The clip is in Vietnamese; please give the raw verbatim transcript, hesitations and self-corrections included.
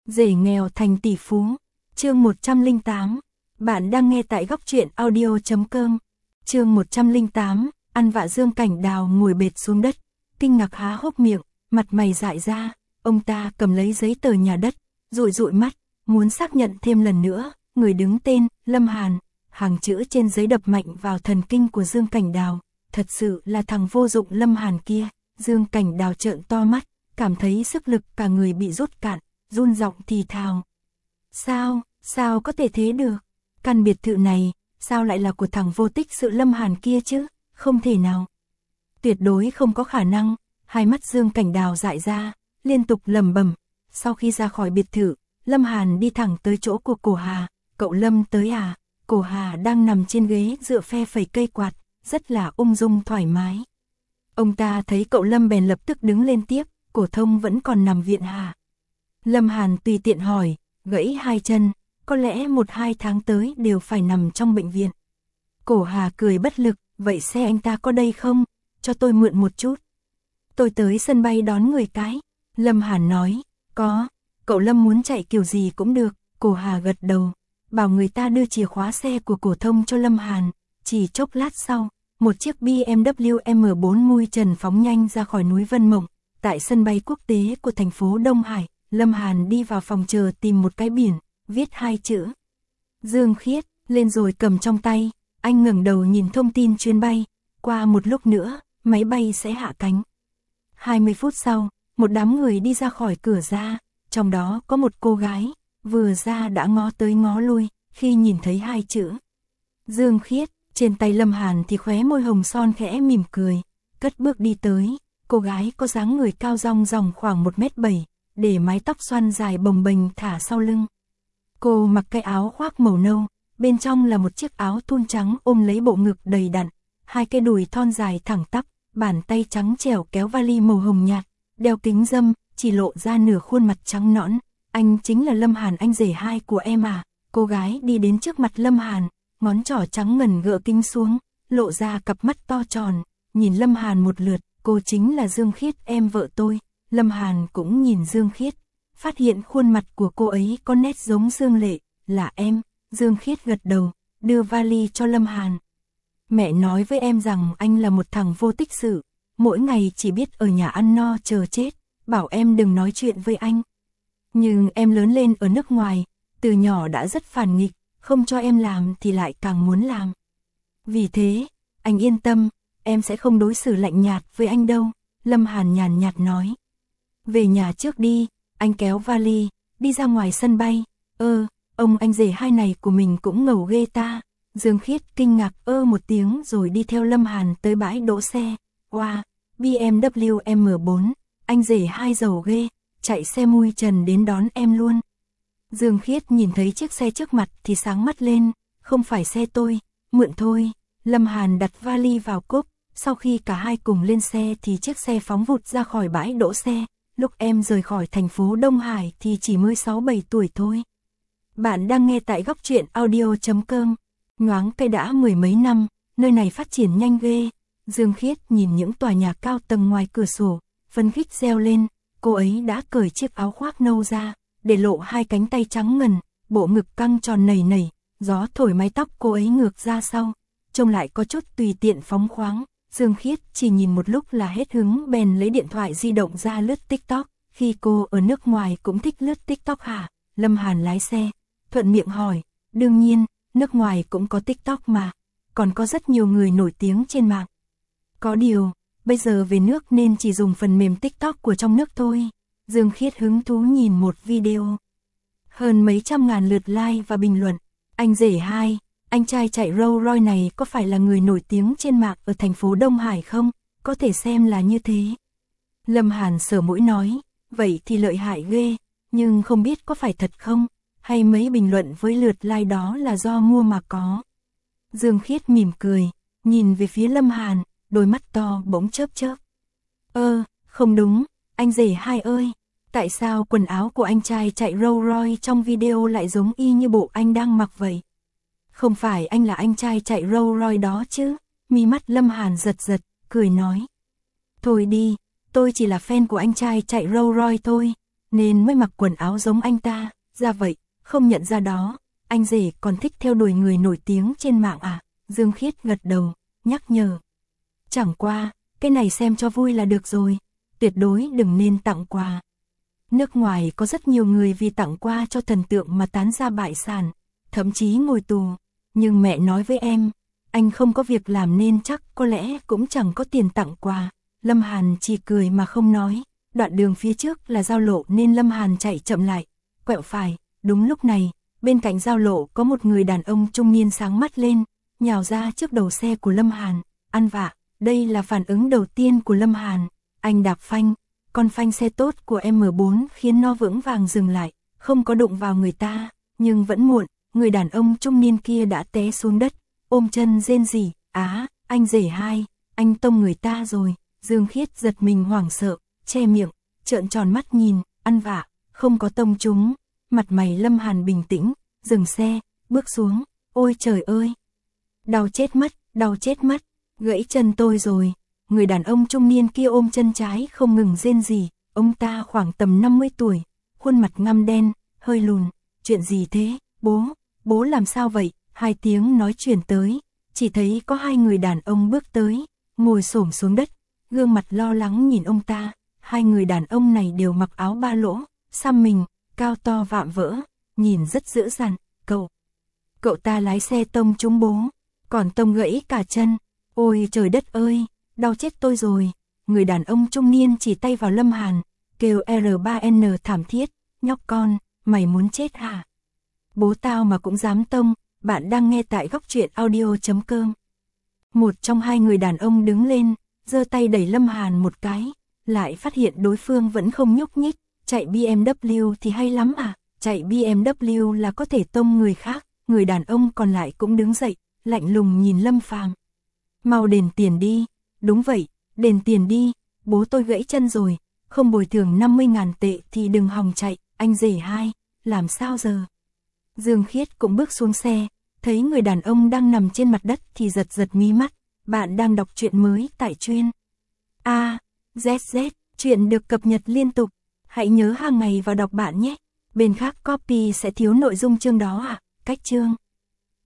Rể nghèo thành tỷ phú. Chương một trăm lẻ tám. Bạn đang nghe tại góc truyện audio chấm com. Chương một trăm lẻ tám. Ăn vạ. Dương Cảnh Đào ngồi bệt xuống đất, kinh ngạc há hốc miệng, mặt mày dại ra. Ông ta cầm lấy giấy tờ nhà đất, dụi dụi mắt, muốn xác nhận thêm lần nữa. Người đứng tên Lâm Hàn, hàng chữ trên giấy đập mạnh vào thần kinh của Dương Cảnh Đào. Thật sự là thằng vô dụng Lâm Hàn kia. Dương Cảnh Đào trợn to mắt, cảm thấy sức lực cả người bị rút cạn, run giọng thì thào. Sao, sao có thể thế được? Căn biệt thự này, sao lại là của thằng vô tích sự Lâm Hàn kia chứ? Không thể nào. Tuyệt đối không có khả năng. Hai mắt Dương Cảnh Đào dại ra, liên tục lẩm bẩm. Sau khi ra khỏi biệt thự, Lâm Hàn đi thẳng tới chỗ của Cổ Hà. Cậu Lâm tới à? Cổ Hà đang nằm trên ghế dựa phe phẩy cây quạt, rất là ung dung thoải mái. Ông ta thấy cậu Lâm bèn lập tức đứng lên tiếp. Cổ Thông vẫn còn nằm viện hả? Lâm Hàn tùy tiện hỏi. Gãy hai chân, có lẽ một hai tháng tới đều phải nằm trong bệnh viện. Cổ Hà cười bất lực. Vậy xe anh ta có đây không? Cho tôi mượn một chút. Tôi tới sân bay đón người cái. Lâm Hàn nói. Có. Cậu Lâm muốn chạy kiểu gì cũng được. Cổ Hà gật đầu, bảo người ta đưa chìa khóa xe của Cổ Thông cho Lâm Hàn. Chỉ chốc lát sau, một chiếc B M W M bốn mui trần phóng nhanh ra khỏi núi Vân Mộng. Tại sân bay quốc tế của thành phố Đông Hải, Lâm Hàn đi vào phòng chờ tìm một cái biển, viết hai chữ Dương Khiết lên rồi cầm trong tay. Anh ngẩng đầu nhìn thông tin chuyến bay. Qua một lúc nữa, máy bay sẽ hạ cánh. hai mươi phút sau, một đám người đi ra khỏi cửa ra, trong đó có một cô gái, vừa ra đã ngó tới ngó lui, khi nhìn thấy hai chữ Dương Khiết, trên tay Lâm Hàn thì khóe môi hồng son khẽ mỉm cười, cất bước đi tới. Cô gái có dáng người cao rong ròng khoảng một mét bảy, để mái tóc xoăn dài bồng bềnh thả sau lưng. Cô mặc cái áo khoác màu nâu, bên trong là một chiếc áo thun trắng ôm lấy bộ ngực đầy đặn, hai cái đùi thon dài thẳng tắp, bàn tay trắng trẻo kéo vali màu hồng nhạt, đeo kính râm, chỉ lộ ra nửa khuôn mặt trắng nõn. Anh chính là Lâm Hàn, anh rể hai của em à? Cô gái đi đến trước mặt Lâm Hàn, ngón trỏ trắng ngần gỡ kính xuống, lộ ra cặp mắt to tròn, nhìn Lâm Hàn một lượt. Cô chính là Dương Khiết, em vợ tôi. Lâm Hàn cũng nhìn Dương Khiết, phát hiện khuôn mặt của cô ấy có nét giống Dương Lệ. Là em. Dương Khiết gật đầu, đưa vali cho Lâm Hàn. Mẹ nói với em rằng anh là một thằng vô tích sự, mỗi ngày chỉ biết ở nhà ăn no chờ chết, bảo em đừng nói chuyện với anh. Nhưng em lớn lên ở nước ngoài, từ nhỏ đã rất phản nghịch, không cho em làm thì lại càng muốn làm. Vì thế, anh yên tâm, em sẽ không đối xử lạnh nhạt với anh đâu. Lâm Hàn nhàn nhạt nói. Về nhà trước đi. Anh kéo vali, đi ra ngoài sân bay. Ơ, ông anh rể hai này của mình cũng ngầu ghê ta. Dương Khiết kinh ngạc ơ một tiếng rồi đi theo Lâm Hàn tới bãi đỗ xe. Wow, B M W M bốn, anh rể hai giàu ghê, chạy xe mui trần đến đón em luôn. Dương Khiết nhìn thấy chiếc xe trước mặt thì sáng mắt lên. Không phải xe tôi, mượn thôi. Lâm Hàn đặt vali vào cốp, sau khi cả hai cùng lên xe thì chiếc xe phóng vụt ra khỏi bãi đỗ xe. Lúc em rời khỏi thành phố Đông Hải thì chỉ mới sáu bảy tuổi thôi. Bạn đang nghe tại góc truyện audio chấm com. Nhoáng cây đã mười mấy năm, nơi này phát triển nhanh ghê. Dương Khiết nhìn những tòa nhà cao tầng ngoài cửa sổ, phấn khích reo lên. Cô ấy đã cởi chiếc áo khoác nâu ra, để lộ hai cánh tay trắng ngần, bộ ngực căng tròn nảy nảy, gió thổi mái tóc cô ấy ngược ra sau, trông lại có chút tùy tiện phóng khoáng. Dương Khiết chỉ nhìn một lúc là hết hứng bèn lấy điện thoại di động ra lướt TikTok. Khi cô ở nước ngoài cũng thích lướt TikTok hả? Lâm Hàn lái xe, thuận miệng hỏi. Đương nhiên, nước ngoài cũng có TikTok mà, còn có rất nhiều người nổi tiếng trên mạng. Có điều, bây giờ về nước nên chỉ dùng phần mềm TikTok của trong nước thôi. Dương Khiết hứng thú nhìn một video. Hơn mấy trăm ngàn lượt like và bình luận. Anh rể hai, anh trai chạy Rolls Royce này có phải là người nổi tiếng trên mạng ở thành phố Đông Hải không? Có thể xem là như thế. Lâm Hàn sờ mũi nói, vậy thì lợi hại ghê, nhưng không biết có phải thật không? Hay mấy bình luận với lượt like đó là do mua mà có? Dương Khiết mỉm cười, nhìn về phía Lâm Hàn, đôi mắt to bỗng chớp chớp. Ơ, không đúng, anh rể hai ơi, tại sao quần áo của anh trai chạy Rolls Royce trong video lại giống y như bộ anh đang mặc vậy? Không phải anh là anh trai chạy Rolls Royce đó chứ? Mi mắt Lâm Hàn giật giật, cười nói. Thôi đi, tôi chỉ là fan của anh trai chạy Rolls Royce thôi. nên mới mặc quần áo giống anh ta, ra vậy, không nhận ra đó, anh rể còn thích theo đuổi người nổi tiếng trên mạng à? Dương Khiết gật đầu, nhắc nhở. Chẳng qua, cái này xem cho vui là được rồi, tuyệt đối đừng nên tặng quà. Nước ngoài có rất nhiều người vì tặng quà cho thần tượng mà tán ra bại sản, thậm chí ngồi tù. Nhưng mẹ nói với em, anh không có việc làm nên chắc có lẽ cũng chẳng có tiền tặng quà. Lâm Hàn chỉ cười mà không nói. Đoạn đường phía trước là giao lộ nên Lâm Hàn chạy chậm lại, quẹo phải. Đúng lúc này, bên cạnh giao lộ có một người đàn ông trung niên sáng mắt lên, nhào ra trước đầu xe của Lâm Hàn. Ăn vạ, đây là phản ứng đầu tiên của Lâm Hàn. Anh đạp phanh, con phanh xe tốt của em bốn khiến nó vững vàng dừng lại, không có đụng vào người ta, nhưng vẫn muộn, người đàn ông trung niên kia đã té xuống đất, ôm chân rên rỉ. Á, anh rể hai, anh tông người ta rồi. Dương Khiết giật mình hoảng sợ, che miệng, trợn tròn mắt nhìn. Ăn vạ, không có tông chúng. Mặt mày Lâm Hàn bình tĩnh, dừng xe, bước xuống. Ôi trời ơi, đau chết mất, đau chết mất, gãy chân tôi rồi. Người đàn ông trung niên kia ôm chân trái không ngừng rên rỉ. Ông ta khoảng tầm năm mươi tuổi, khuôn mặt ngăm đen, hơi lùn. Chuyện gì thế, bố, bố làm sao vậy? Hai tiếng nói truyền tới, chỉ thấy có hai người đàn ông bước tới, ngồi xổm xuống đất, gương mặt lo lắng nhìn ông ta. Hai người đàn ông này đều mặc áo ba lỗ, xăm mình, cao to vạm vỡ, nhìn rất dữ dằn. Cậu, cậu ta lái xe tông trúng bố, còn tông gãy cả chân. Ôi trời đất ơi, đau chết tôi rồi. Người đàn ông trung niên chỉ tay vào Lâm Hàn, kêu R ba N thảm thiết. Nhóc con, mày muốn chết hả? Bố tao mà cũng dám tông. Bạn đang nghe tại góc truyện audio chấm com. Một trong hai người đàn ông đứng lên, giơ tay đẩy Lâm Hàn một cái, lại phát hiện đối phương vẫn không nhúc nhích. Chạy B M W thì hay lắm à? Chạy B M W là có thể tông người khác. Người đàn ông còn lại cũng đứng dậy, lạnh lùng nhìn Lâm Phàm. Mau đền tiền đi. Đúng vậy, đền tiền đi. Bố tôi gãy chân rồi, không bồi thường năm mươi ngàn tệ thì đừng hòng chạy. Anh rể hai, làm sao giờ? Dương Khiết cũng bước xuống xe, thấy người đàn ông đang nằm trên mặt đất thì giật giật mí mắt. Bạn đang đọc truyện mới tại truyện A Z Z, truyện được cập nhật liên tục. Hãy nhớ hàng ngày vào đọc bạn nhé. Bên khác copy sẽ thiếu nội dung chương đó à? Cách chương